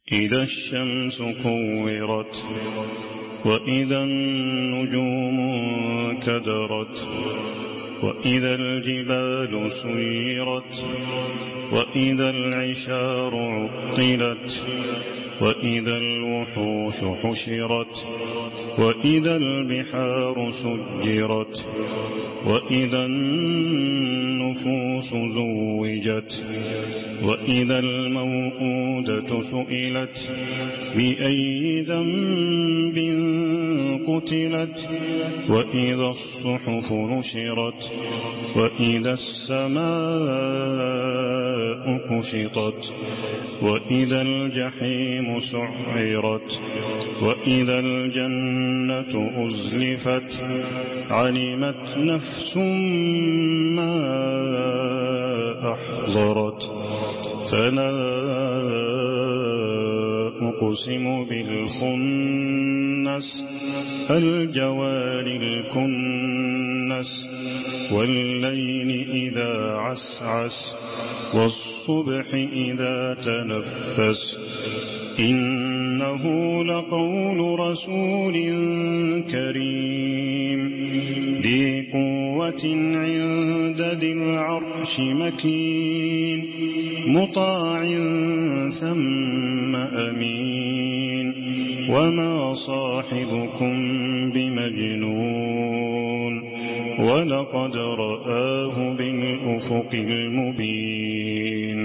إذا الشمس كورت وإذا النجوم انكدرت وإذا الجبال سيرت وإذا العشار عطلت وإذا الوحوش حشرت وإذا البحار سجرت وإذا النفوس زوجت وإذا الموءودة سئلت بأي ذنب قتلت وإذا الصحف نشرت وإذا السماء كشطت وإذا الجحيم سعرت وإذا الجنة أزلفت علمت نفس ما أحضرت فلا أقسم بالخنس الجوار الكنس والليل إذا عسعس والصبح إذا تنفس إنه لقول رسول كريم ذي قوة عند ذي العرش مكين مطاع ثم أمين وما صاحبكم بمجنون ولقد رآه بالأفق المبين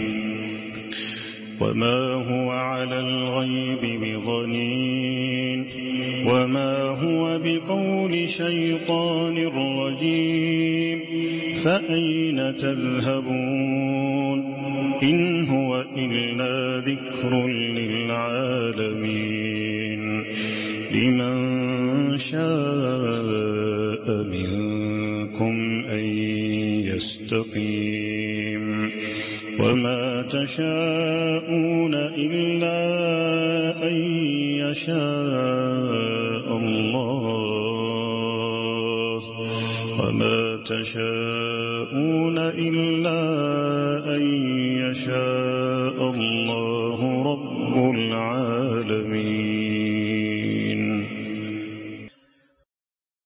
وما هو على الغيب بضنين وما هو بقول شيطان رجيم فأين تذهبون إن هو إلا ذكر للعالمين لمن شاء منكم أن يستقيم وما تشاءون إلا أن يشاء الله وما تشاءون إلا